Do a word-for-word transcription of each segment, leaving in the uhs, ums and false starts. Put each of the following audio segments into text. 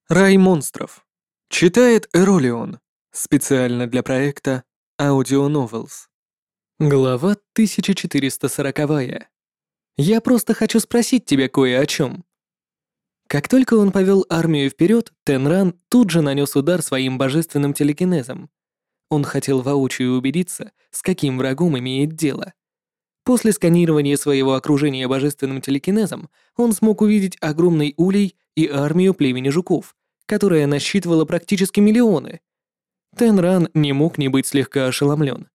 Рай монстров. Читает Эролион. Специально для проекта Audio Novels. Глава тысяча четыреста сорок. Я просто хочу спросить тебя кое о чем. Как только он повел армию вперед, Тенран тут же нанес удар своим божественным телекинезом. Он хотел воочию убедиться, с каким врагом имеет дело. После сканирования своего окружения божественным телекинезом он смог увидеть огромный улей и армию племени жуков, которая насчитывала практически миллионы. Тенран не мог не быть слегка ошеломлен.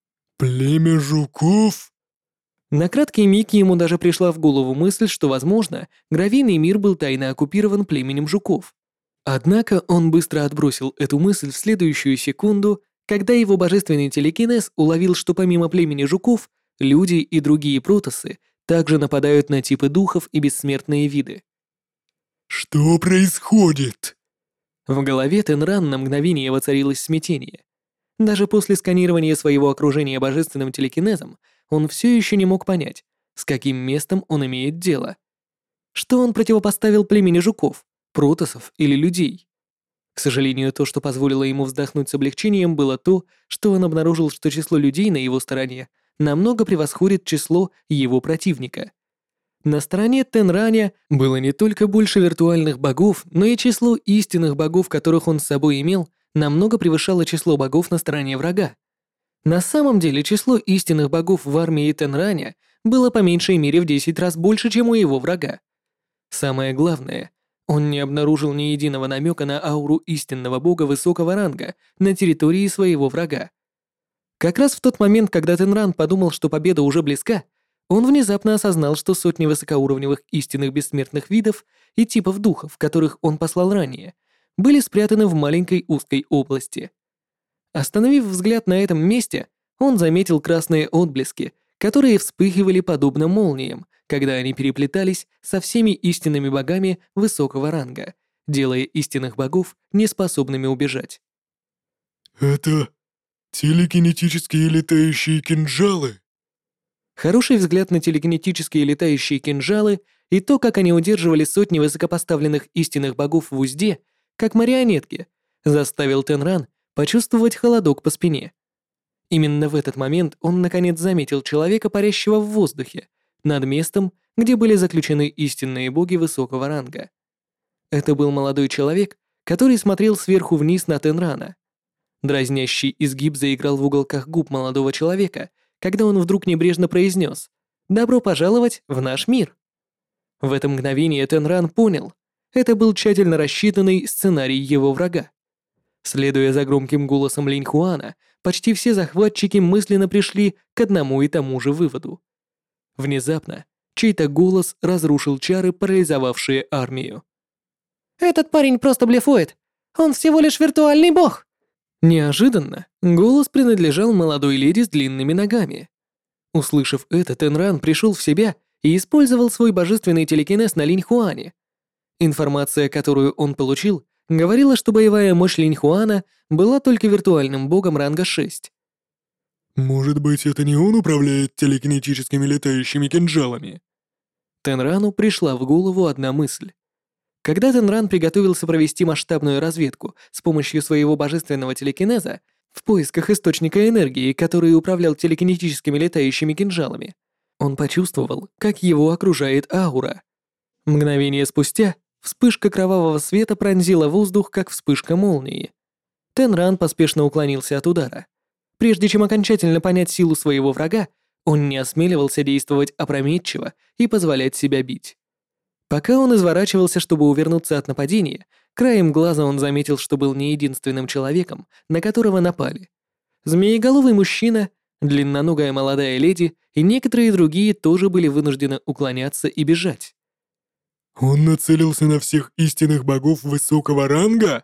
«Племя жуков?» На краткий миг ему даже пришла в голову мысль, что, возможно, гравийный мир был тайно оккупирован племенем жуков. Однако он быстро отбросил эту мысль в следующую секунду, когда его божественный телекинез уловил, что помимо племени жуков, люди и другие протоссы также нападают на типы духов и бессмертные виды. «Что происходит?» В голове Тенран на мгновение воцарилось смятение. Даже после сканирования своего окружения божественным телекинезом он все еще не мог понять, с каким местом он имеет дело. Что он противопоставил племени жуков, протоссов или людей? К сожалению, то, что позволило ему вздохнуть с облегчением, было то, что он обнаружил, что число людей на его стороне намного превосходит число его противника. На стороне Тенраня было не только больше виртуальных богов, но и число истинных богов, которых он с собой имел, намного превышало число богов на стороне врага. На самом деле число истинных богов в армии Тенраня было по меньшей мере в десять раз больше, чем у его врага. Самое главное, он не обнаружил ни единого намека на ауру истинного бога высокого ранга на территории своего врага. Как раз в тот момент, когда Тенран подумал, что победа уже близка, он внезапно осознал, что сотни высокоуровневых истинных бессмертных видов и типов духов, которых он послал ранее, были спрятаны в маленькой узкой области. Остановив взгляд на этом месте, он заметил красные отблески, которые вспыхивали подобно молниям, когда они переплетались со всеми истинными богами высокого ранга, делая истинных богов неспособными убежать. «Это телекинетические летающие кинжалы?» Хороший взгляд на телекинетические летающие кинжалы и то, как они удерживали сотни высокопоставленных истинных богов в узде, как марионетки, заставил Тенран почувствовать холодок по спине. Именно в этот момент он наконец заметил человека, парящего в воздухе, над местом, где были заключены истинные боги высокого ранга. Это был молодой человек, который смотрел сверху вниз на Тенрана. Дразнящий изгиб заиграл в уголках губ молодого человека, когда он вдруг небрежно произнес «Добро пожаловать в наш мир». В это мгновение Тенран понял, это был тщательно рассчитанный сценарий его врага. Следуя за громким голосом Линь Хуана, почти все захватчики мысленно пришли к одному и тому же выводу. Внезапно чей-то голос разрушил чары, парализовавшие армию. «Этот парень просто блефует. Он всего лишь виртуальный бог!» Неожиданно голос принадлежал молодой леди с длинными ногами. Услышав это, Тенран пришел в себя и использовал свой божественный телекинез на Линь Хуане. Информация, которую он получил, говорила, что боевая мощь Линь Хуана была только виртуальным богом ранга шесть. «Может быть, это не он управляет телекинетическими летающими кинжалами?» Тенрану пришла в голову одна мысль. Когда Тенран приготовился провести масштабную разведку с помощью своего божественного телекинеза в поисках источника энергии, который управлял телекинетическими летающими кинжалами, он почувствовал, как его окружает аура. Мгновение спустя вспышка кровавого света пронзила воздух, как вспышка молнии. Тенран поспешно уклонился от удара. Прежде чем окончательно понять силу своего врага, он не осмеливался действовать опрометчиво и позволять себя бить. Пока он изворачивался, чтобы увернуться от нападения, краем глаза он заметил, что был не единственным человеком, на которого напали. Змееголовый мужчина, длинноногая молодая леди и некоторые другие тоже были вынуждены уклоняться и бежать. «Он нацелился на всех истинных богов высокого ранга?»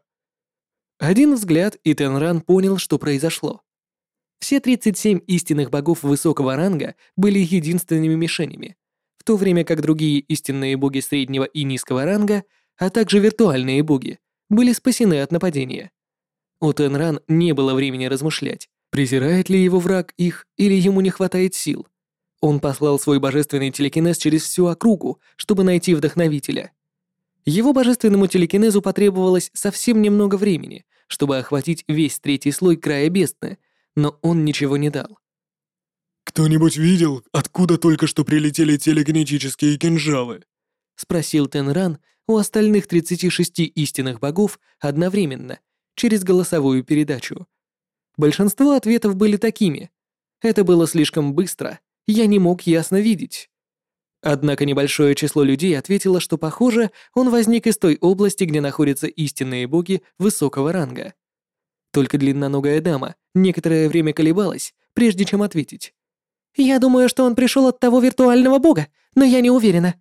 Один взгляд, и Тенран понял, что произошло. Все тридцать семь истинных богов высокого ранга были единственными мишенями, в то время как другие истинные боги среднего и низкого ранга, а также виртуальные боги, были спасены от нападения. У Тенран не было времени размышлять, презирает ли его враг их или ему не хватает сил. Он послал свой божественный телекинез через всю округу, чтобы найти вдохновителя. Его божественному телекинезу потребовалось совсем немного времени, чтобы охватить весь третий слой края бездны, но он ничего не дал. «Кто-нибудь видел, откуда только что прилетели телекинетические кинжалы?» — спросил Тенран у остальных тридцати шести истинных богов одновременно, через голосовую передачу. Большинство ответов были такими. Это было слишком быстро, я не мог ясно видеть. Однако небольшое число людей ответило, что, похоже, он возник из той области, где находятся истинные боги высокого ранга. Только длинноногая дама некоторое время колебалась, прежде чем ответить. «Я думаю, что он пришел от того виртуального бога, но я не уверена».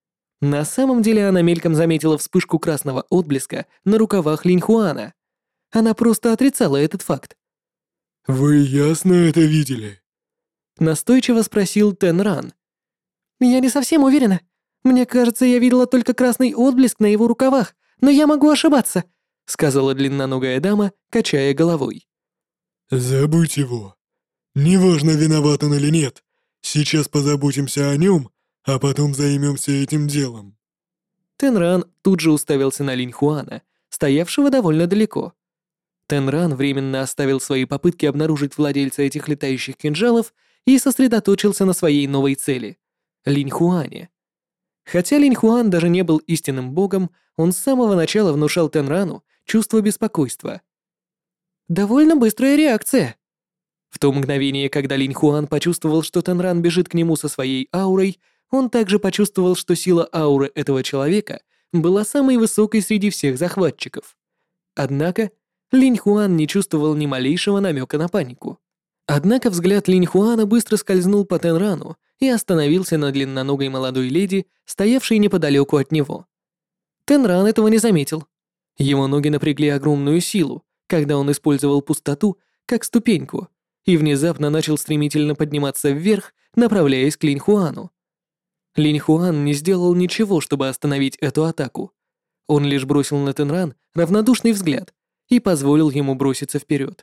На самом деле она мельком заметила вспышку красного отблеска на рукавах Линьхуана. Она просто отрицала этот факт. «Вы ясно это видели?» Настойчиво спросил Тенран. «Я не совсем уверена. Мне кажется, я видела только красный отблеск на его рукавах, но я могу ошибаться», сказала длинноногая дама, качая головой. «Забудь его. Неважно, виноват он или нет. Сейчас позаботимся о нем, а потом займемся этим делом». Тенран тут же уставился на Линьхуана, стоявшего довольно далеко. Тенран временно оставил свои попытки обнаружить владельца этих летающих кинжалов и сосредоточился на своей новой цели — Линьхуане. Хотя Линьхуан даже не был истинным богом, он с самого начала внушал Тенрану чувство беспокойства. «Довольно быстрая реакция». В то мгновение, когда Линьхуан почувствовал, что Тенран бежит к нему со своей аурой, он также почувствовал, что сила ауры этого человека была самой высокой среди всех захватчиков. Однако Линьхуан не чувствовал ни малейшего намека на панику. Однако взгляд Линьхуана быстро скользнул по Тенрану и остановился на длинноногой молодой леди, стоявшей неподалеку от него. Тенран этого не заметил. Его ноги напрягли огромную силу, когда он использовал пустоту как ступеньку, и внезапно начал стремительно подниматься вверх, направляясь к Линьхуану. Линьхуан не сделал ничего, чтобы остановить эту атаку. Он лишь бросил на Тенран равнодушный взгляд и позволил ему броситься вперед.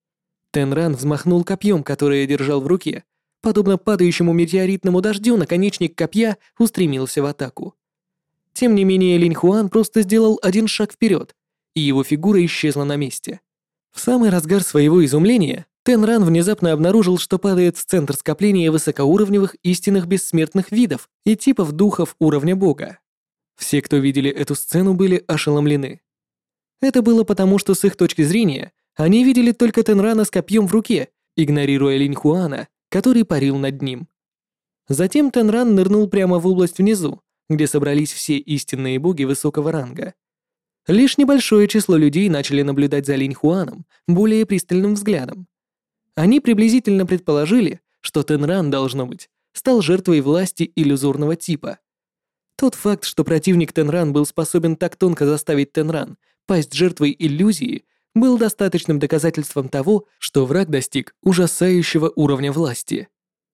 Тенран взмахнул копьем, которое держал в руке. Подобно падающему метеоритному дождю, наконечник копья устремился в атаку. Тем не менее, Линьхуан просто сделал один шаг вперед, и его фигура исчезла на месте. В самый разгар своего изумления Тенран внезапно обнаружил, что падает в центр скопления высокоуровневых истинных бессмертных видов и типов духов уровня бога. Все, кто видели эту сцену, были ошеломлены. Это было потому, что с их точки зрения они видели только Тенрана с копьем в руке, игнорируя Линьхуана, который парил над ним. Затем Тенран нырнул прямо в область внизу, где собрались все истинные боги высокого ранга. Лишь небольшое число людей начали наблюдать за Линьхуаном более пристальным взглядом. Они приблизительно предположили, что Тенран, должно быть, стал жертвой власти иллюзорного типа. Тот факт, что противник Тенран был способен так тонко заставить Тенран пасть жертвой иллюзии, был достаточным доказательством того, что враг достиг ужасающего уровня власти.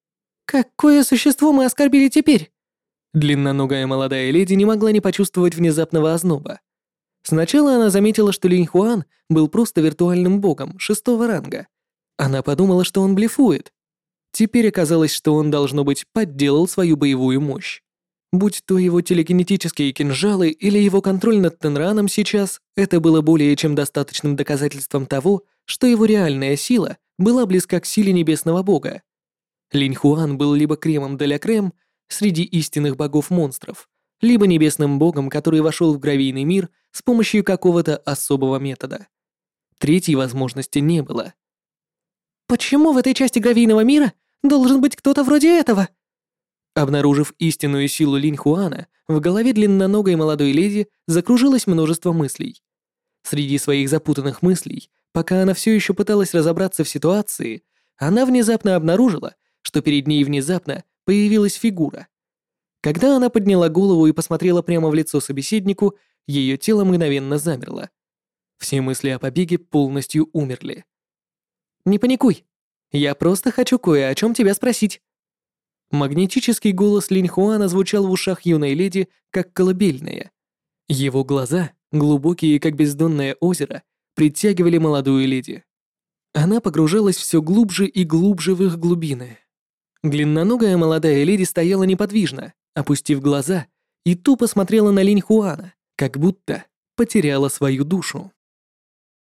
«Какое существо мы оскорбили теперь?» Длинноногая молодая леди не могла не почувствовать внезапного озноба. Сначала она заметила, что Линьхуан был просто виртуальным богом шестого ранга. Она подумала, что он блефует. Теперь оказалось, что он, должно быть, подделал свою боевую мощь. Будь то его телекинетические кинжалы или его контроль над Тенраном сейчас, это было более чем достаточным доказательством того, что его реальная сила была близка к силе небесного бога. Линьхуан был либо кремом де ля крем среди истинных богов-монстров, либо небесным богом, который вошел в гравийный мир с помощью какого-то особого метода. Третьей возможности не было. «Почему в этой части гравийного мира должен быть кто-то вроде этого?» Обнаружив истинную силу Линьхуана, в голове длинноногой молодой леди закружилось множество мыслей. Среди своих запутанных мыслей, пока она все еще пыталась разобраться в ситуации, она внезапно обнаружила, что перед ней внезапно появилась фигура. Когда она подняла голову и посмотрела прямо в лицо собеседнику, ее тело мгновенно замерло. Все мысли о побеге полностью умерли. «Не паникуй. Я просто хочу кое о чем тебя спросить». Магнетический голос Линьхуана звучал в ушах юной леди, как колыбельная. Его глаза, глубокие, как бездонное озеро, притягивали молодую леди. Она погружалась все глубже и глубже в их глубины. Длинноногая молодая леди стояла неподвижно, опустив глаза, и тупо смотрела на Линьхуана, как будто потеряла свою душу.